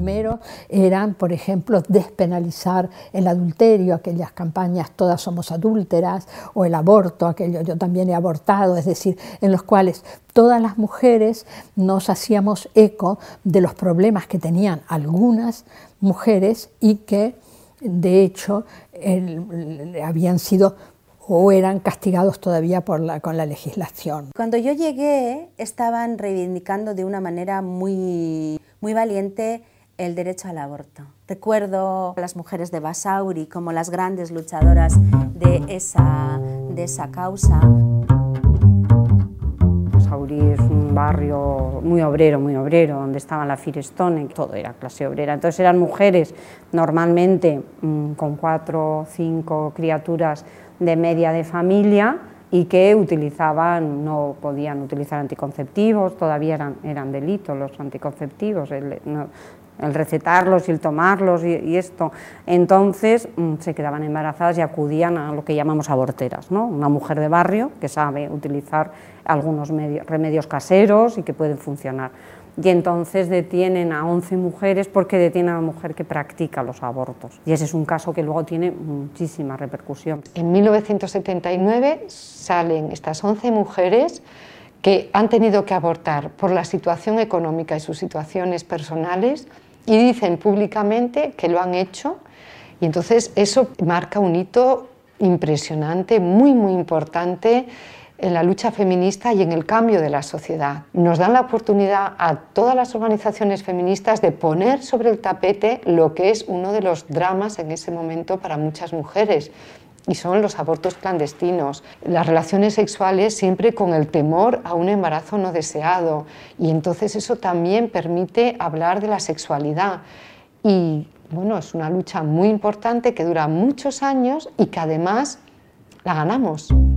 primeros eran, por ejemplo, despenalizar el adulterio, aquellas campañas todas somos adúlteras, o el aborto, aquello yo también he abortado, es decir, en los cuales todas las mujeres nos hacíamos eco de los problemas que tenían algunas mujeres y que de hecho habían sido o eran castigados todavía con la legislación. Cuando yo llegué estaban reivindicando de una manera muy valiente el derecho al aborto. Recuerdo a las mujeres de Basauri como las grandes luchadoras de esa causa. Basauri es un barrio muy obrero, donde estaba la Firestone, todo era clase obrera. Entonces eran mujeres normalmente con 4 o 5 criaturas de media de familia y que no podían utilizar anticonceptivos, todavía eran delitos los anticonceptivos, el recetarlos y el tomarlos y esto. Entonces se quedaban embarazadas y acudían a lo que llamamos aborteras, ¿no? Una mujer de barrio que sabe utilizar algunos remedios caseros y que pueden funcionar. Y entonces detienen a 11 mujeres porque detienen a una mujer que practica los abortos. Y ese es un caso que luego tiene muchísima repercusión. En 1979 salen estas 11 mujeres que han tenido que abortar por la situación económica y sus situaciones personales y dicen públicamente que lo han hecho, y entonces eso marca un hito impresionante, muy importante en la lucha feminista y en el cambio de la sociedad. Nos dan la oportunidad a todas las organizaciones feministas de poner sobre el tapete lo que es uno de los dramas en ese momento para muchas mujeres, y son los abortos clandestinos, las relaciones sexuales siempre con el temor a un embarazo no deseado, y entonces eso también permite hablar de la sexualidad. Y bueno, es una lucha muy importante que dura muchos años y que además la ganamos.